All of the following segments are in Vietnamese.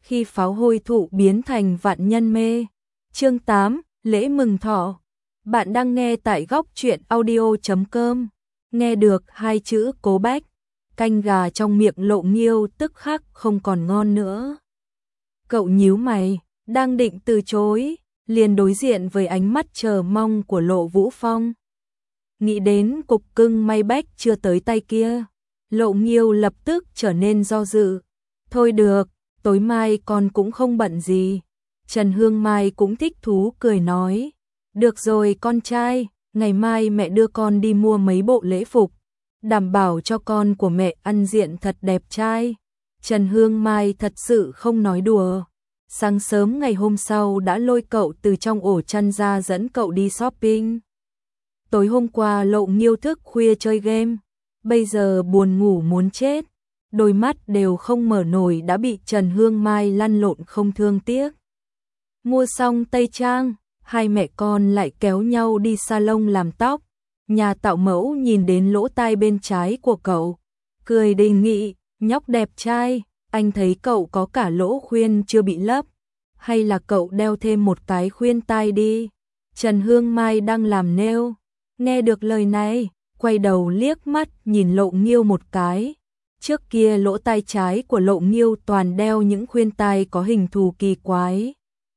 khi pháo hôi thụ biến thành vạn nhân mê. Chương 8, lễ mừng thọ. Bạn đang nghe tại góc truyện audio.com. Nghe được hai chữ Cố Bách, canh gà trong miệng Lộ Nghiêu tức khắc không còn ngon nữa. Cậu nhíu mày, đang định từ chối, liền đối diện với ánh mắt chờ mong của Lộ Vũ Phong. Nghĩ đến cục cưng may Bách chưa tới tay kia, Lộ Nghiêu lập tức trở nên do dự. Thôi được, tối mai con cũng không bận gì. Trần Hương Mai cũng thích thú cười nói. Được rồi con trai, ngày mai mẹ đưa con đi mua mấy bộ lễ phục, đảm bảo cho con của mẹ ăn diện thật đẹp trai. Trần Hương Mai thật sự không nói đùa. Sáng sớm ngày hôm sau đã lôi cậu từ trong ổ chăn ra dẫn cậu đi shopping. Tối hôm qua Lộ Nghiêu thức khuya chơi game, bây giờ buồn ngủ muốn chết, đôi mắt đều không mở nổi đã bị Trần Hương Mai lăn lộn không thương tiếc. Mua xong tây trang, hai mẹ con lại kéo nhau đi salon làm tóc. Nhà tạo mẫu nhìn đến lỗ tai bên trái của cậu, cười đề nghị, nhóc đẹp trai, anh thấy cậu có cả lỗ khuyên chưa bị lấp, hay là cậu đeo thêm một cái khuyên tai đi. Trần Hương Mai đang làm nail, nghe được lời này, quay đầu liếc mắt nhìn Lộ Nghiêu một cái. Trước kia lỗ tai trái của Lộ Nghiêu toàn đeo những khuyên tai có hình thù kỳ quái.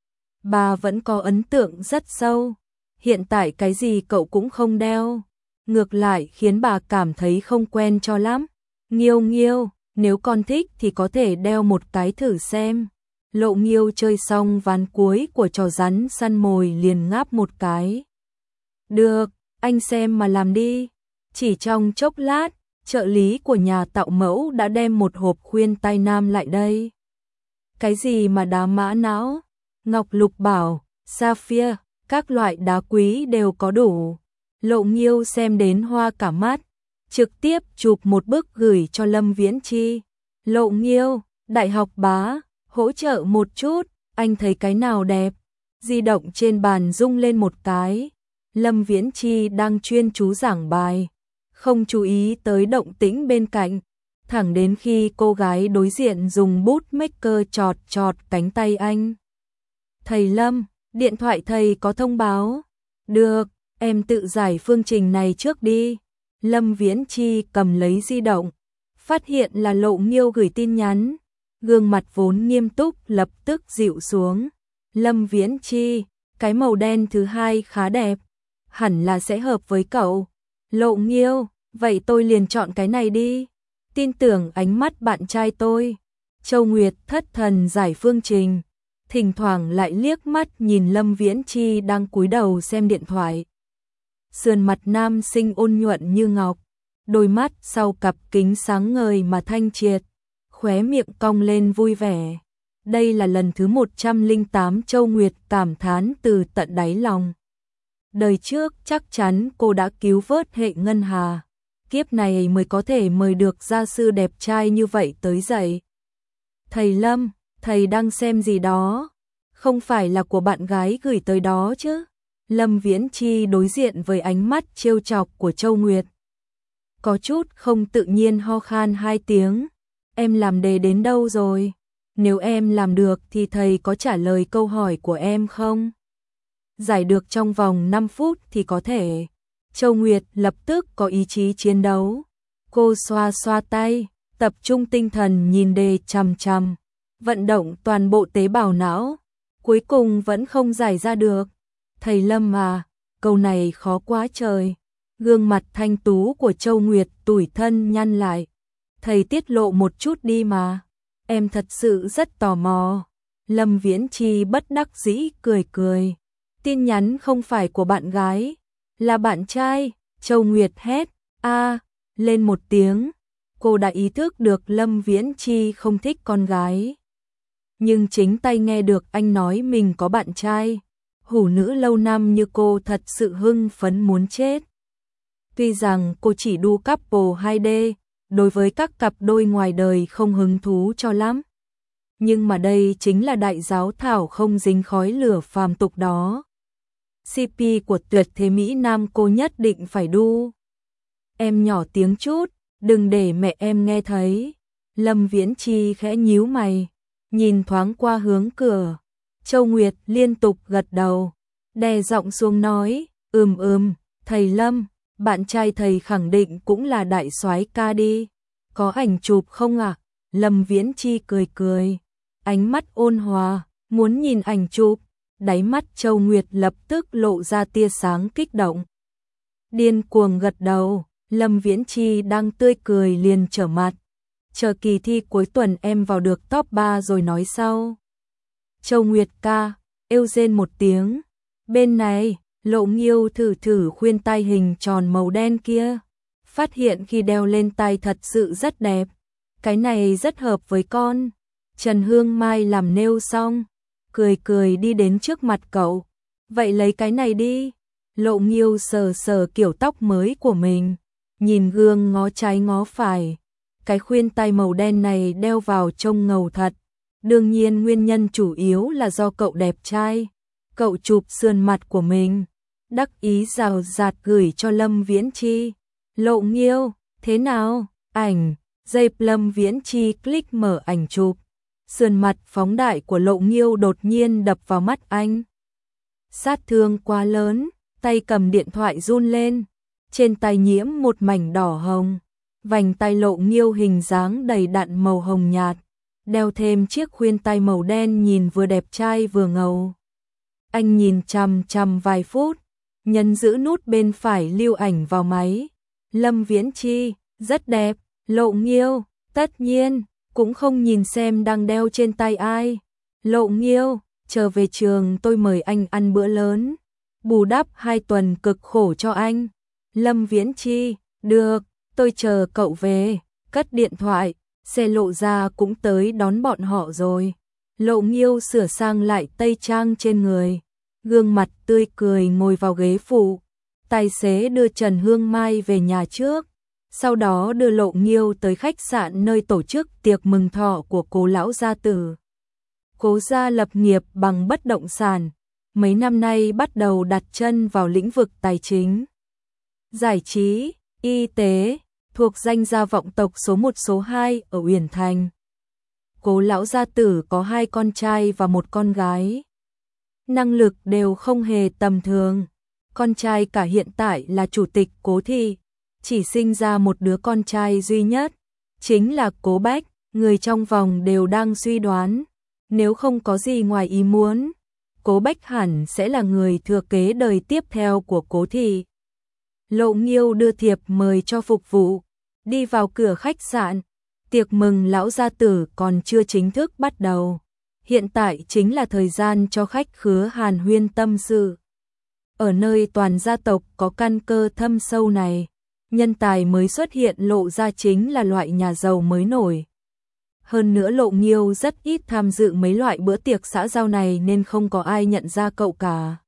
Bà vẫn có ấn tượng rất sâu. Hiện tại cái gì cậu cũng không đeo, ngược lại khiến bà cảm thấy không quen cho lắm. Nghiêu Nghiêu, nếu con thích thì có thể đeo một cái thử xem. Lộ Nghiêu chơi xong ván cuối của trò rắn săn mồi liền ngáp một cái. Được, anh xem mà làm đi. Chỉ trong chốc lát, trợ lý của nhà tạo mẫu đã đem một hộp khuyên tai nam lại đây. Cái gì mà đá mã não, ngọc lục bảo, sapphire, các loại đá quý đều có đủ. Lộ Nghiêu xem đến hoa cả mắt, trực tiếp chụp một bức gửi cho Lâm Viễn Chi. Lộ Nghiêu, đại học bá, hỗ trợ một chút, anh thấy cái nào đẹp. Di động trên bàn rung lên một cái. Lâm Viễn Chi đang chuyên chú giảng bài, không chú ý tới động tĩnh bên cạnh, thẳng đến khi cô gái đối diện dùng bút maker chọt chọt cánh tay anh. Thầy Lâm, điện thoại thầy có thông báo. Được, em tự giải phương trình này trước đi. Lâm Viễn Chi cầm lấy di động, phát hiện là Lộ Nghiêu gửi tin nhắn. Gương mặt vốn nghiêm túc lập tức dịu xuống. Lâm Viễn Chi, cái màu đen thứ hai khá đẹp, hẳn là sẽ hợp với cậu. Lộ Nghiêu, vậy tôi liền chọn cái này đi. Tin tưởng ánh mắt bạn trai tôi. Châu Nguyệt thất thần giải phương trình, thỉnh thoảng lại liếc mắt nhìn Lâm Viễn Chi đang cúi đầu xem điện thoại. Sườn mặt nam sinh ôn nhuận như ngọc, đôi mắt sau cặp kính sáng ngời mà thanh triệt, khóe miệng cong lên vui vẻ. Đây là lần thứ 108 Châu Nguyệt cảm thán từ tận đáy lòng. Đời trước chắc chắn cô đã cứu vớt hệ ngân hà, kiếp này mới có thể mời được gia sư đẹp trai như vậy tới dạy. Thầy Lâm, thầy đang xem gì đó? Không phải là của bạn gái gửi tới đó chứ? Lâm Viễn Chi đối diện với ánh mắt trêu chọc của Châu Nguyệt, có chút không tự nhiên ho khan hai tiếng. Em làm đề đến đâu rồi? Nếu em làm được thì thầy có trả lời câu hỏi của em không? Giải được trong vòng 5 phút thì có thể. Châu Nguyệt lập tức có ý chí chiến đấu. Cô xoa xoa tay, tập trung tinh thần nhìn đề chằm chằm, vận động toàn bộ tế bào não, cuối cùng vẫn không giải ra được. Thầy Lâm à, câu này khó quá trời. Gương mặt thanh tú của Châu Nguyệt tủi thân nhăn lại. Thầy tiết lộ một chút đi mà, em thật sự rất tò mò. Lâm Viễn Chi bất đắc dĩ cười cười. Tin nhắn không phải của bạn gái, là bạn trai. Châu Nguyệt hét a lên một tiếng. Cô đã ý thức được Lâm Viễn Chi không thích con gái, nhưng chính tay nghe được anh nói mình có bạn trai, hủ nữ lâu năm như cô thật sự hưng phấn muốn chết. Tuy rằng cô chỉ đu couple 2D, đối với các cặp đôi ngoài đời không hứng thú cho lắm, nhưng mà đây chính là đại giáo thảo không dính khói lửa phàm tục đó. CP của tuyệt thế Mỹ Nam cô nhất định phải đu. Em nhỏ tiếng chút, đừng để mẹ em nghe thấy. Lâm Viễn Chi khẽ nhíu mày, nhìn thoáng qua hướng cửa. Châu Nguyệt liên tục gật đầu, đè giọng xuống nói, thầy Lâm, bạn trai thầy khẳng định cũng là đại soái ca đi, có ảnh chụp không ạ? Lâm Viễn Chi cười cười, ánh mắt ôn hòa, muốn nhìn ảnh chụp. Đáy mắt Châu Nguyệt lập tức lộ ra tia sáng kích động. Điên cuồng gật đầu, Lâm Viễn Chi đang tươi cười liền trở mặt. Chờ kỳ thi cuối tuần em vào được top 3 rồi nói sau. Châu Nguyệt ca, êu rên một tiếng. Bên này, Lộ Nghiêu thử khuyên tai hình tròn màu đen kia. Phát hiện khi đeo lên tai thật sự rất đẹp. Cái này rất hợp với con. Trần Hương Mai làm nail xong, cười đi đến trước mặt cậu. Vậy lấy cái này đi. Lộ Nghiêu sờ kiểu tóc mới của mình, nhìn gương ngó trái ngó phải. Cái khuyên tai màu đen này đeo vào trông ngầu thật. Đương nhiên nguyên nhân chủ yếu là do cậu đẹp trai. Cậu chụp sườn mặt của mình, đắc ý rào rạt gửi cho Lâm Viễn Chi. Lộ Nghiêu, thế nào? Ảnh, dây Lâm Viễn Chi click mở ảnh chụp. Sườn mặt phóng đại của Lộ Nghiêu đột nhiên đập vào mắt anh. Sát thương quá lớn, tay cầm điện thoại run lên. Trên tay nhiễm một mảnh đỏ hồng. Vành tay Lộ Nghiêu hình dáng đầy đặn màu hồng nhạt. Đeo thêm chiếc khuyên tai màu đen nhìn vừa đẹp trai vừa ngầu. Anh nhìn chằm vài phút, nhấn giữ nút bên phải lưu ảnh vào máy. Lâm Viễn Chi, rất đẹp. Lộ Nghiêu, tất nhiên, cũng không nhìn xem đang đeo trên tay ai. Lộ Nghiêu, trở về trường tôi mời anh ăn bữa lớn, bù đắp 2 tuần cực khổ cho anh. Lâm Viễn Chi, được, tôi chờ cậu về. Cất điện thoại, xe Lộ ra cũng tới đón bọn họ rồi. Lộ Nghiêu sửa sang lại tây trang trên người, gương mặt tươi cười ngồi vào ghế phụ. Tài xế đưa Trần Hương Mai về nhà trước, sau đó đưa Lộ Nghiêu tới khách sạn nơi tổ chức tiệc mừng thọ của Cố lão gia tử. Cố gia lập nghiệp bằng bất động sản, mấy năm nay bắt đầu đặt chân vào lĩnh vực tài chính, giải trí, y tế, thuộc danh gia vọng tộc số 1 số 2 ở Uyển Thành. Cố lão gia tử có 2 con trai và 1 con gái. Năng lực đều không hề tầm thường. Con trai cả hiện tại là chủ tịch Cố thị, chỉ sinh ra một đứa con trai duy nhất, chính là Cố Bách. Người trong vòng đều đang suy đoán, nếu không có gì ngoài ý muốn, Cố Bách hẳn sẽ là người thừa kế đời tiếp theo của Cố thị. Lộ Nghiêu đưa thiệp mời cho phục vụ, đi vào cửa khách sạn. Tiệc mừng lão gia tử còn chưa chính thức bắt đầu. Hiện tại chính là thời gian cho khách khứa hàn huyên tâm sự. Ở nơi toàn gia tộc có căn cơ thâm sâu này, nhân tài mới xuất hiện Lộ ra chính là loại nhà giàu mới nổi. Hơn nữa Lộ Nghiêu rất ít tham dự mấy loại bữa tiệc xã giao này nên không có ai nhận ra cậu cả.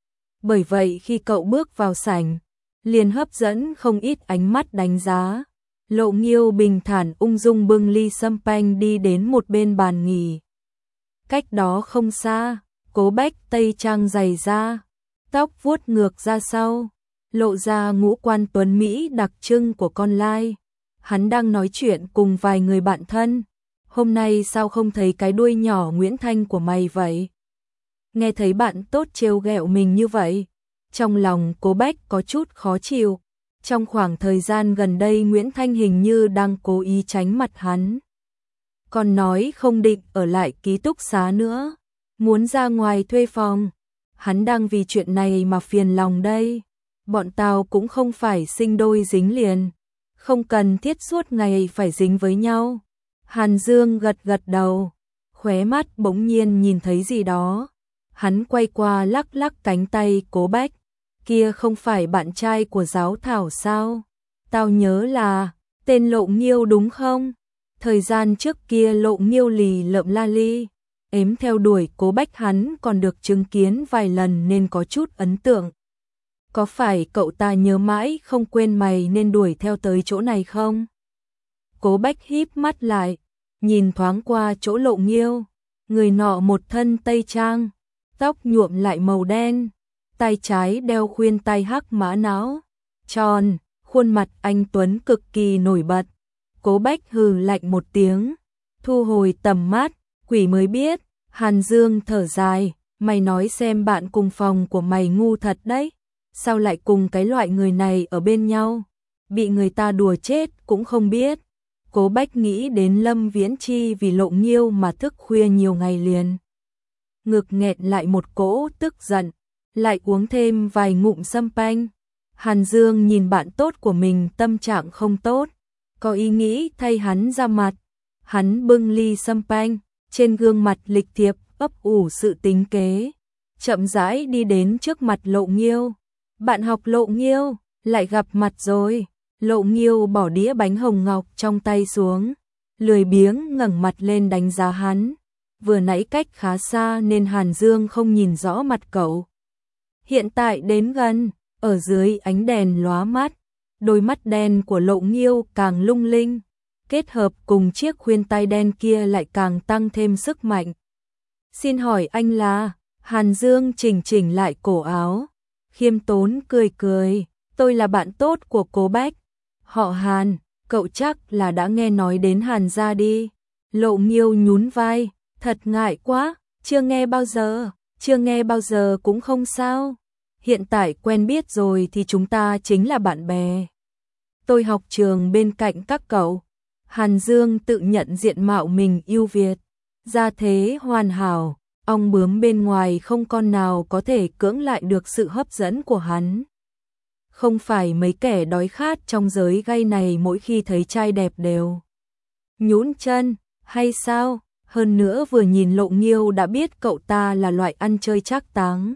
Bởi vậy khi cậu bước vào sảnh, liền hấp dẫn không ít ánh mắt đánh giá. Lộ Nghiêu bình thản ung dung bưng ly champagne đi đến một bên bàn nghỉ. Cách đó không xa, Cố Bách tây trang dày da, tóc vuốt ngược ra sau, lộ ra ngũ quan tuấn Mỹ đặc trưng của con lai. Hắn đang nói chuyện cùng vài người bạn thân. Hôm nay sao không thấy cái đuôi nhỏ Nguyễn Thanh của mày vậy? Nghe thấy bạn tốt trêu ghẹo mình như vậy, trong lòng Cố Bách có chút khó chịu. Trong khoảng thời gian gần đây Nguyễn Thanh hình như đang cố ý tránh mặt hắn. Còn nói không định ở lại ký túc xá nữa, muốn ra ngoài thuê phòng. Hắn đang vì chuyện này mà phiền lòng đây. Bọn tao cũng không phải sinh đôi dính liền, không cần thiết suốt ngày phải dính với nhau. Hàn Dương gật đầu, khóe mắt bỗng nhiên nhìn thấy gì đó. Hắn quay qua lắc lắc cánh tay Cố Bách. Kia không phải bạn trai của Giáo Thảo sao? Tao nhớ là tên Lộ Nghiêu đúng không? Thời gian trước kia Lộ Nghiêu lì lợm la ly, ếm theo đuổi Cố Bách hắn còn được chứng kiến vài lần nên có chút ấn tượng. Có phải cậu ta nhớ mãi không quên mày nên đuổi theo tới chỗ này không? Cố Bách híp mắt lại, nhìn thoáng qua chỗ Lộ Nghiêu. Người nọ một thân tây trang, tóc nhuộm lại màu đen, tay trái đeo khuyên tai hắc mã não, tròn, khuôn mặt anh tuấn cực kỳ nổi bật. Cố Bách hừ lạnh một tiếng, thu hồi tầm mắt, Quỷ mới biết, Hàn Dương thở dài, mày nói xem bạn cùng phòng của mày ngu thật đấy, sao lại cùng cái loại người này ở bên nhau, bị người ta đùa chết cũng không biết. Cố Bách nghĩ đến Lâm Viễn Chi vì Lộ Nghiêu mà thức khuya nhiều ngày liền. Ngực nghẹn lại một cỗ tức giận, lại uống thêm vài ngụm sâm panh. Hàn Dương nhìn bạn tốt của mình tâm trạng không tốt, có ý nghĩ thay hắn ra mặt. Hắn bưng ly sâm panh, trên gương mặt lịch thiệp ấp ủ sự tính kế, chậm rãi đi đến trước mặt Lộ Nghiêu. Bạn học Lộ Nghiêu, lại gặp mặt rồi. Lộ Nghiêu bỏ đĩa bánh hồng ngọc trong tay xuống, lười biếng ngẩng mặt lên đánh giá hắn. Vừa nãy cách khá xa nên Hàn Dương không nhìn rõ mặt cậu. Hiện tại đến gần, ở dưới ánh đèn lóa mắt, đôi mắt đen của Lộ Nghiêu càng lung linh, kết hợp cùng chiếc khuyên tai đen kia lại càng tăng thêm sức mạnh. Xin hỏi anh là? Hàn Dương chỉnh lại cổ áo, khiêm tốn cười cười, tôi là bạn tốt của Cố Bách. Họ Hàn, cậu chắc là đã nghe nói đến Hàn gia đi. Lộ Nghiêu nhún vai, thật ngại quá, chưa nghe bao giờ cũng không sao. Hiện tại quen biết rồi thì chúng ta chính là bạn bè. Tôi học trường bên cạnh các cậu. Hàn Dương tự nhận diện mạo mình ưu việt, gia thế hoàn hảo, ong bướm bên ngoài không con nào có thể cưỡng lại được sự hấp dẫn của hắn. Không phải mấy kẻ đói khát trong giới gay này mỗi khi thấy trai đẹp đều nhũn chân, hay sao? Hơn nữa vừa nhìn Lộ Nghiêu đã biết cậu ta là loại ăn chơi trác táng.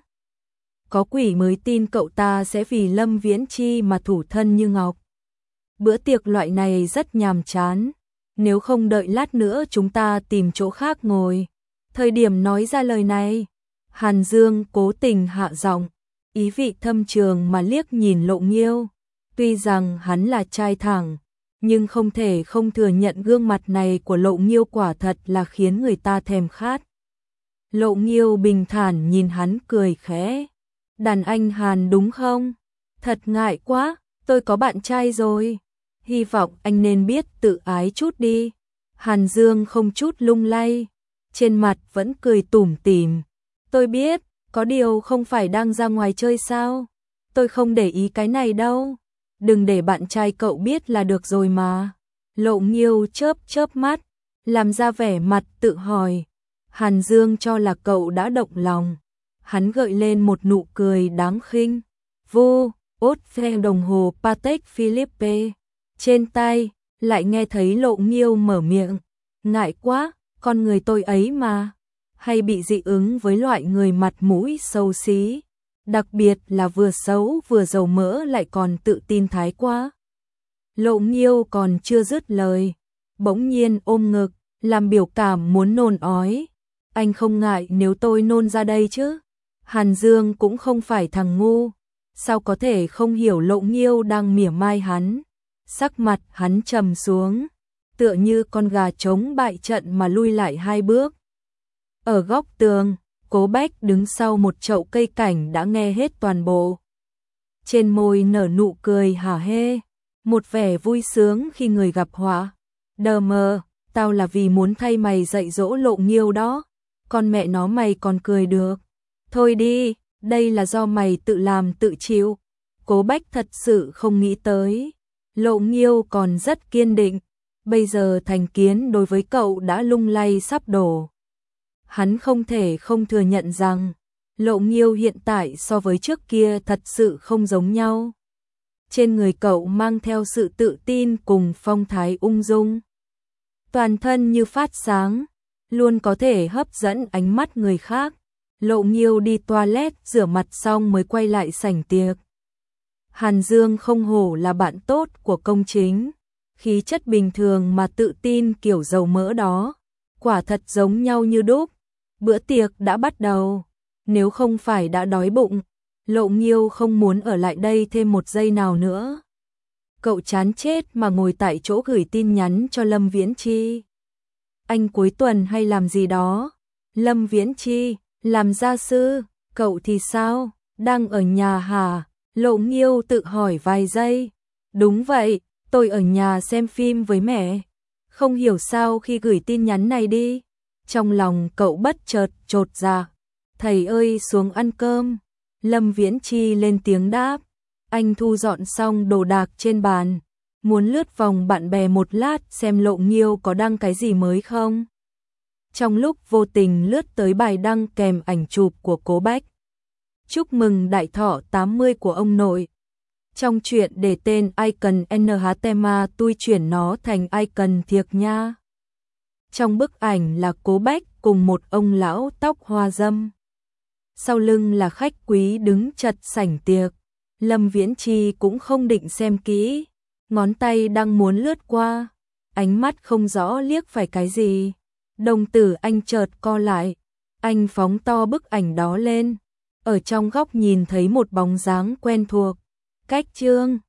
Có quỷ mới tin cậu ta sẽ vì Lâm Viễn Chi mà thủ thân như ngọc. Bữa tiệc loại này rất nhàm chán, nếu không đợi lát nữa chúng ta tìm chỗ khác ngồi. Thời điểm nói ra lời này, Hàn Dương cố tình hạ giọng, ý vị thâm trường mà liếc nhìn Lộ Nghiêu. Tuy rằng hắn là trai thẳng, nhưng không thể không thừa nhận gương mặt này của Lộ Nghiêu quả thật là khiến người ta thèm khát. Lộ Nghiêu bình thản nhìn hắn cười khẽ. Đàn anh Hàn đúng không? Thật ngại quá, tôi có bạn trai rồi. Hy vọng anh nên biết tự ái chút đi. Hàn Dương không chút lung lay, trên mặt vẫn cười tủm tỉm. Tôi biết, có điều không phải đang ra ngoài chơi sao? Tôi không để ý cái này đâu. Đừng để bạn trai cậu biết là được rồi mà. Lộ Nghiêu chớp mắt, làm ra vẻ mặt tự hỏi. Hàn Dương cho là cậu đã động lòng. Hắn gợi lên một nụ cười đáng khinh. Vô, ốt phe đồng hồ Patek Philippe. Trên tay, lại nghe thấy Lộ Nghiêu mở miệng. Ngại quá, con người tôi ấy mà. Hay bị dị ứng với loại người mặt mũi xấu xí. Đặc biệt là vừa xấu vừa dầu mỡ lại còn tự tin thái quá. Lộ Nghiêu còn chưa dứt lời, bỗng nhiên ôm ngực, làm biểu cảm muốn nôn ói. Anh không ngại nếu tôi nôn ra đây chứ? Hàn Dương cũng không phải thằng ngu, sao có thể không hiểu Lộ Nghiêu đang mỉa mai hắn. Sắc mặt hắn trầm xuống, tựa như con gà trống bại trận mà lui lại 2 bước. Ở góc tường, Cố Bách đứng sau một chậu cây cảnh đã nghe hết toàn bộ. Trên môi nở nụ cười hả hê, một vẻ vui sướng khi người gặp họa. Đờ mờ, tao là vì muốn thay mày dạy dỗ Lộ Nghiêu đó, con mẹ nó mày còn cười được. Thôi đi, đây là do mày tự làm tự chịu. Cố Bách thật sự không nghĩ tới. Lộ Nghiêu còn rất kiên định, bây giờ thành kiến đối với cậu đã lung lay sắp đổ. Hắn không thể không thừa nhận rằng Lộ Nghiêu hiện tại so với trước kia thật sự không giống nhau. Trên người cậu mang theo sự tự tin cùng phong thái ung dung. Toàn thân như phát sáng, luôn có thể hấp dẫn ánh mắt người khác. Lộ Nghiêu đi toilet rửa mặt xong mới quay lại sảnh tiệc. Hàn Dương không hổ là bạn tốt của công chính, khí chất bình thường mà tự tin kiểu dầu mỡ đó, quả thật giống nhau như đúc. Bữa tiệc đã bắt đầu, nếu không phải đã đói bụng, Lộ Nghiêu không muốn ở lại đây thêm một giây nào nữa. Cậu chán chết mà ngồi tại chỗ gửi tin nhắn cho Lâm Viễn Chi. Anh cuối tuần hay làm gì đó? Lâm Viễn Chi, làm gia sư, cậu thì sao? Đang ở nhà hả? Lộ Nghiêu tự hỏi vài giây. Đúng vậy, tôi ở nhà xem phim với mẹ. Không hiểu sao khi gửi tin nhắn này đi, Trong lòng cậu bất chợt chột dạ. Thầy ơi xuống ăn cơm. Lâm Viễn Chi lên tiếng đáp. Anh thu dọn xong đồ đạc trên bàn. Muốn lướt vòng bạn bè một lát xem Lộ Nghiêu có đăng cái gì mới không. Trong lúc vô tình lướt tới bài đăng kèm ảnh chụp của Cố Bách. Chúc mừng đại thọ 80 của ông nội. Trong chuyện để tên icon NHT mà tôi chuyển nó thành icon thiệt nha. Trong bức ảnh là Cố Bách cùng một ông lão tóc hoa râm. Sau lưng là khách quý đứng chật sảnh tiệc. Lâm Viễn Chi cũng không định xem kỹ. Ngón tay đang muốn lướt qua. Ánh mắt không rõ liếc phải cái gì. Đồng tử anh chợt co lại. Anh phóng to bức ảnh đó lên. Ở trong góc nhìn thấy một bóng dáng quen thuộc. Cách Trương.